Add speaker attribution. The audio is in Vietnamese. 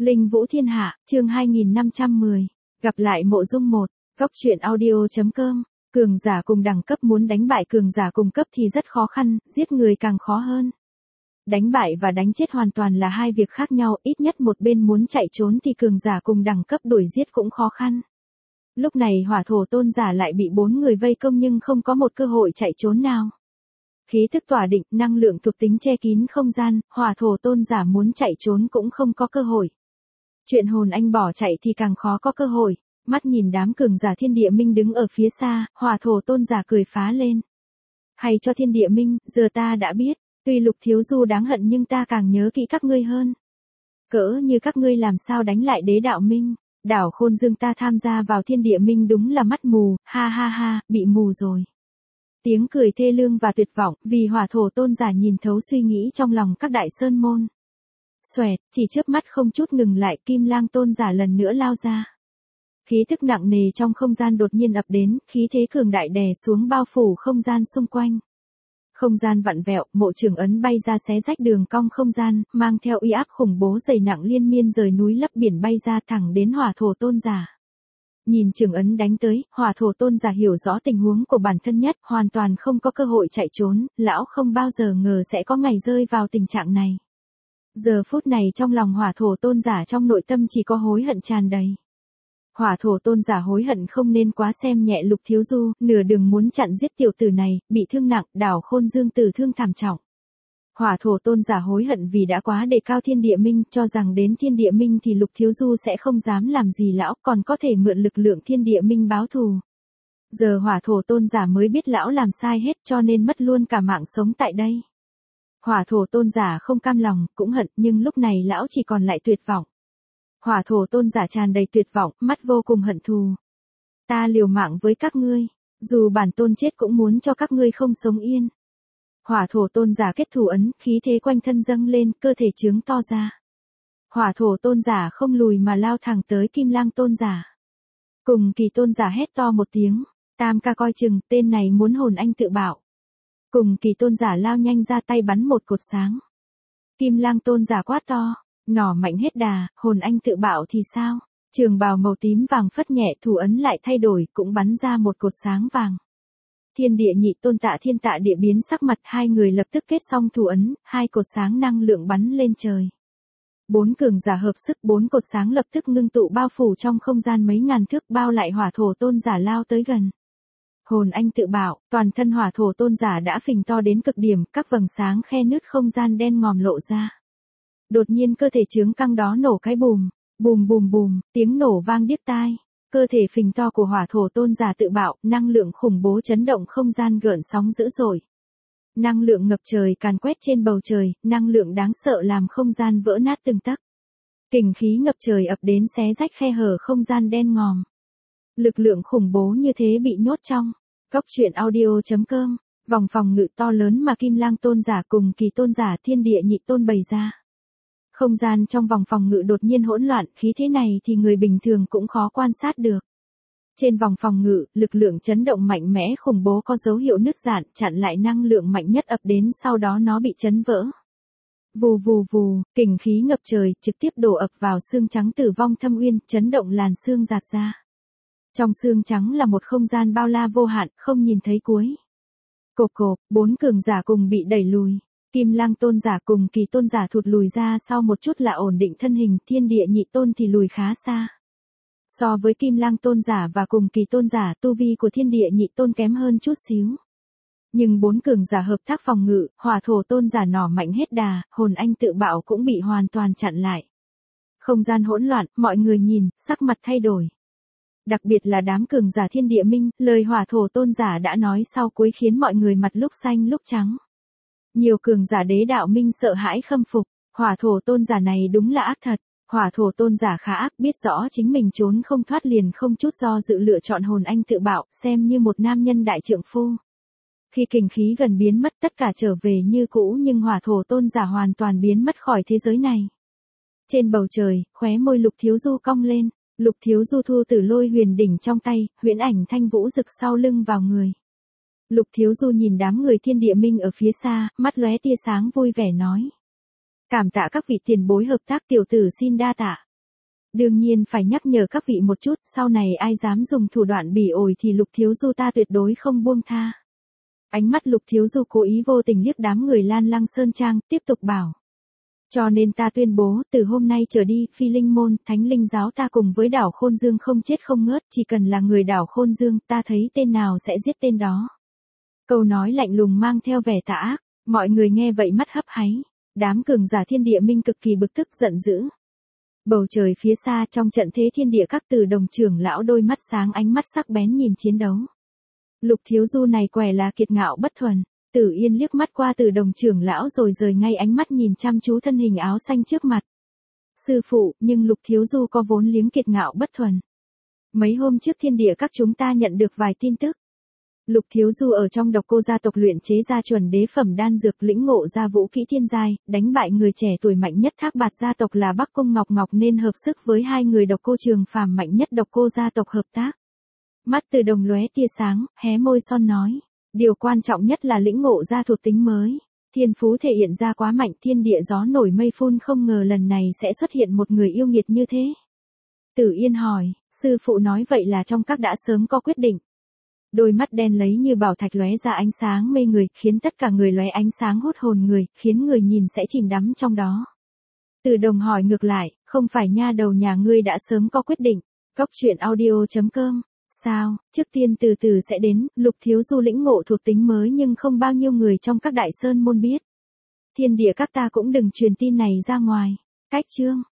Speaker 1: Linh Vũ Thiên Hạ, chương 2510. Gặp lại Mộ Dung 1. Góc truyện audio.com. Cường giả cùng đẳng cấp muốn đánh bại cường giả cùng cấp thì rất khó khăn, giết người càng khó hơn. Đánh bại và đánh chết hoàn toàn là hai việc khác nhau, ít nhất một bên muốn chạy trốn thì cường giả cùng đẳng cấp đuổi giết cũng khó khăn. Lúc này Hỏa Thổ Tôn giả lại bị 4 người vây công nhưng không có một cơ hội chạy trốn nào. Khí thức tỏa định, năng lượng thuộc tính che kín không gian, Hỏa Thổ Tôn giả muốn chạy trốn cũng không có cơ hội. Chuyện hồn anh bỏ chạy thì càng khó có cơ hội. Mắt nhìn đám cường giả Thiên Địa Minh đứng ở phía xa, Hỏa Thổ Tôn giả cười phá lên. Hay cho Thiên Địa Minh, giờ ta đã biết, tuy Lục Thiếu Du đáng hận nhưng ta càng nhớ kỹ các ngươi hơn. Cỡ như các ngươi làm sao đánh lại Đế Đạo Minh, đảo Khôn Dương ta tham gia vào Thiên Địa Minh đúng là mắt mù, ha ha ha, bị mù rồi. Tiếng cười thê lương và tuyệt vọng, vì Hỏa Thổ Tôn giả nhìn thấu suy nghĩ trong lòng các đại sơn môn. Xoẹt, chỉ chớp mắt không chút ngừng lại, Kim Lang Tôn giả lần nữa lao ra. Khí thức nặng nề trong không gian đột nhiên ập đến, khí thế cường đại đè xuống bao phủ không gian xung quanh. Không gian vặn vẹo, Mộ Trường Ấn bay ra xé rách đường cong không gian, mang theo uy áp khủng bố dày nặng liên miên rời núi lấp biển bay ra thẳng đến Hỏa Thổ Tôn giả. Nhìn Trường Ấn đánh tới, Hỏa Thổ Tôn giả hiểu rõ tình huống của bản thân nhất, hoàn toàn không có cơ hội chạy trốn, lão không bao giờ ngờ sẽ có ngày rơi vào tình trạng này. Giờ phút này trong lòng Hỏa Thổ Tôn giả trong nội tâm chỉ có hối hận tràn đầy. Hỏa Thổ Tôn giả hối hận không nên quá xem nhẹ Lục Thiếu Du, nửa đường muốn chặn giết tiểu tử này, bị thương nặng, đảo Khôn Dương tử thương thảm trọng. Hỏa Thổ Tôn giả hối hận vì đã quá đề cao Thiên Địa Minh, cho rằng đến Thiên Địa Minh thì Lục Thiếu Du sẽ không dám làm gì lão, còn có thể mượn lực lượng Thiên Địa Minh báo thù. Giờ Hỏa Thổ Tôn giả mới biết lão làm sai hết cho nên mất luôn cả mạng sống tại đây. Hỏa Thổ Tôn giả không cam lòng, cũng hận, nhưng lúc này lão chỉ còn lại tuyệt vọng. Hỏa Thổ Tôn giả tràn đầy tuyệt vọng, mắt vô cùng hận thù. Ta liều mạng với các ngươi, dù bản tôn chết cũng muốn cho các ngươi không sống yên. Hỏa Thổ Tôn giả kết thù ấn, khí thế quanh thân dâng lên, cơ thể trướng to ra. Hỏa Thổ Tôn giả không lùi mà lao thẳng tới Kim Lang Tôn giả. Cùng Kỳ Tôn giả hét to một tiếng, Tam ca coi chừng, tên này muốn hồn anh tự bạo. Cùng Kỳ Tôn giả lao nhanh ra tay bắn một cột sáng. Kim Lang Tôn giả quát to, nỏ mạnh hết đà, hồn anh tự bạo thì sao? Trường bào màu tím vàng phất nhẹ, thủ ấn lại thay đổi, cũng bắn ra một cột sáng vàng. Thiên Địa Nhị Tôn Tạ Thiên Tạ Địa biến sắc mặt, hai người lập tức kết xong thủ ấn, hai cột sáng năng lượng bắn lên trời. 4 cường giả hợp sức, 4 cột sáng lập tức ngưng tụ bao phủ trong không gian mấy ngàn thước, bao lại Hỏa Thổ Tôn giả lao tới gần. Hồn anh tự bạo, toàn thân Hỏa Thổ Tôn giả đã phình to đến cực điểm, các vầng sáng khe nứt không gian đen ngòm lộ ra. Đột nhiên cơ thể trướng căng đó nổ cái bùm, bùm bùm bùm, tiếng nổ vang điếc tai. Cơ thể phình to của Hỏa Thổ Tôn giả tự bạo, năng lượng khủng bố chấn động không gian gợn sóng dữ dội. Năng lượng ngập trời càn quét trên bầu trời, năng lượng đáng sợ làm không gian vỡ nát từng tấc. Kình khí ngập trời ập đến xé rách khe hở không gian đen ngòm. Lực lượng khủng bố như thế bị nhốt trong góc truyện audio.com, vòng phòng ngự to lớn mà Kim Lang Tôn giả cùng Kỳ Tôn giả Thiên Địa Nhị Tôn bày ra. Không gian trong vòng phòng ngự đột nhiên hỗn loạn, khí thế này thì người bình thường cũng khó quan sát được. Trên vòng phòng ngự, lực lượng chấn động mạnh mẽ khủng bố có dấu hiệu nứt rạn, chặn lại năng lượng mạnh nhất ập đến, sau đó nó bị chấn vỡ. Vù vù vù, kình khí ngập trời, trực tiếp đổ ập vào xương trắng Tử Vong Thâm Uyên, chấn động làn xương rạt ra. Trong xương trắng là một không gian bao la vô hạn, không nhìn thấy cuối. Cộp cộp, 4 cường giả cùng bị đẩy lùi. Kim Lang Tôn giả cùng Kỳ Tôn giả thụt lùi ra sau một chút là ổn định thân hình, Thiên Địa Nhị Tôn thì lùi khá xa. So với Kim Lang Tôn giả và cùng Kỳ Tôn giả, tu vi của Thiên Địa Nhị Tôn kém hơn chút xíu. Nhưng 4 cường giả hợp tác phòng ngự, Hỏa Thổ Tôn giả nỏ mạnh hết đà, hồn anh tự bạo cũng bị hoàn toàn chặn lại. Không gian hỗn loạn, mọi người nhìn, sắc mặt thay đổi. Đặc biệt là đám cường giả Thiên Địa Minh, lời Hỏa Thổ Tôn giả đã nói sau cuối khiến mọi người mặt lúc xanh lúc trắng. Nhiều cường giả Đế Đạo Minh sợ hãi khâm phục, Hỏa Thổ Tôn giả này đúng là ác thật. Hỏa Thổ Tôn giả khá ác, biết rõ chính mình trốn không thoát liền không chút do dự lựa chọn hồn anh tự bạo, xem như một nam nhân đại trượng phu. Khi kình khí gần biến mất tất cả trở về như cũ, nhưng Hỏa Thổ Tôn giả hoàn toàn biến mất khỏi thế giới này. Trên bầu trời, khóe môi Lục Thiếu Du cong lên, Lục Thiếu Du thu Tử Lôi Huyền đỉnh trong tay, huyễn ảnh thanh vũ rực sau lưng vào người. Lục Thiếu Du nhìn đám người Thiên Địa Minh ở phía xa, mắt lóe tia sáng vui vẻ nói. Cảm tạ các vị tiền bối hợp tác, tiểu tử xin đa tạ. Đương nhiên phải nhắc nhở các vị một chút, sau này ai dám dùng thủ đoạn bỉ ổi thì Lục Thiếu Du ta tuyệt đối không buông tha. Ánh mắt Lục Thiếu Du cố ý vô tình liếc đám người Lan Lăng Sơn Trang, tiếp tục bảo. Cho nên ta tuyên bố, từ hôm nay trở đi, Phi Linh Môn, Thánh Linh Giáo ta cùng với đảo Khôn Dương không chết không ngớt, chỉ cần là người đảo Khôn Dương, ta thấy tên nào sẽ giết tên đó. Câu nói lạnh lùng mang theo vẻ tà ác, mọi người nghe vậy mắt hấp háy. Đám cường giả Thiên Địa Minh cực kỳ bực tức giận dữ. Bầu trời phía xa trong trận thế thiên địa các Từ Đồng trưởng lão đôi mắt sáng ánh mắt sắc bén nhìn chiến đấu. Lục Thiếu Du này quẻ là kiệt ngạo bất thuần. Tử Yên liếc mắt qua Từ Đồng trưởng lão rồi rời ngay ánh mắt nhìn chăm chú thân hình áo xanh trước mặt. Sư phụ, nhưng Lục Thiếu Du có vốn liếng kiệt ngạo bất thuần. Mấy hôm trước thiên địa các chúng ta nhận được vài tin tức. Lục Thiếu Du ở trong Độc Cô gia tộc luyện chế ra chuẩn đế phẩm đan dược, lĩnh ngộ ra vũ kỹ thiên giai, đánh bại người trẻ tuổi mạnh nhất Thác Bạt gia tộc là Bắc Cung Ngọc Ngọc nên hợp sức với hai người Độc Cô Trường Phàm mạnh nhất Độc Cô gia tộc hợp tác. Mắt Từ Đồng lóe tia sáng, hé môi son nói, điều quan trọng nhất là lĩnh ngộ ra thuộc tính mới. Thiên phú thể hiện ra quá mạnh, thiên địa gió nổi mây phun, không ngờ lần này sẽ xuất hiện một người yêu nghiệt như thế. Tử Yên hỏi, sư phụ nói vậy là trong các đã sớm có quyết định. Đôi mắt đen lấy như bảo thạch lóe ra ánh sáng mê người, khiến tất cả người lóe ánh sáng hút hồn người, khiến người nhìn sẽ chìm đắm trong đó. Từ Đồng hỏi ngược lại, không phải nha đầu nhà ngươi đã sớm có quyết định. Cốc truyện audio.com. Sao, trước tiên từ từ sẽ đến, Lục Thiếu Du lĩnh ngộ thuộc tính mới nhưng không bao nhiêu người trong các đại sơn môn biết. Thiên địa các ta cũng đừng truyền tin này ra ngoài. Cách chương.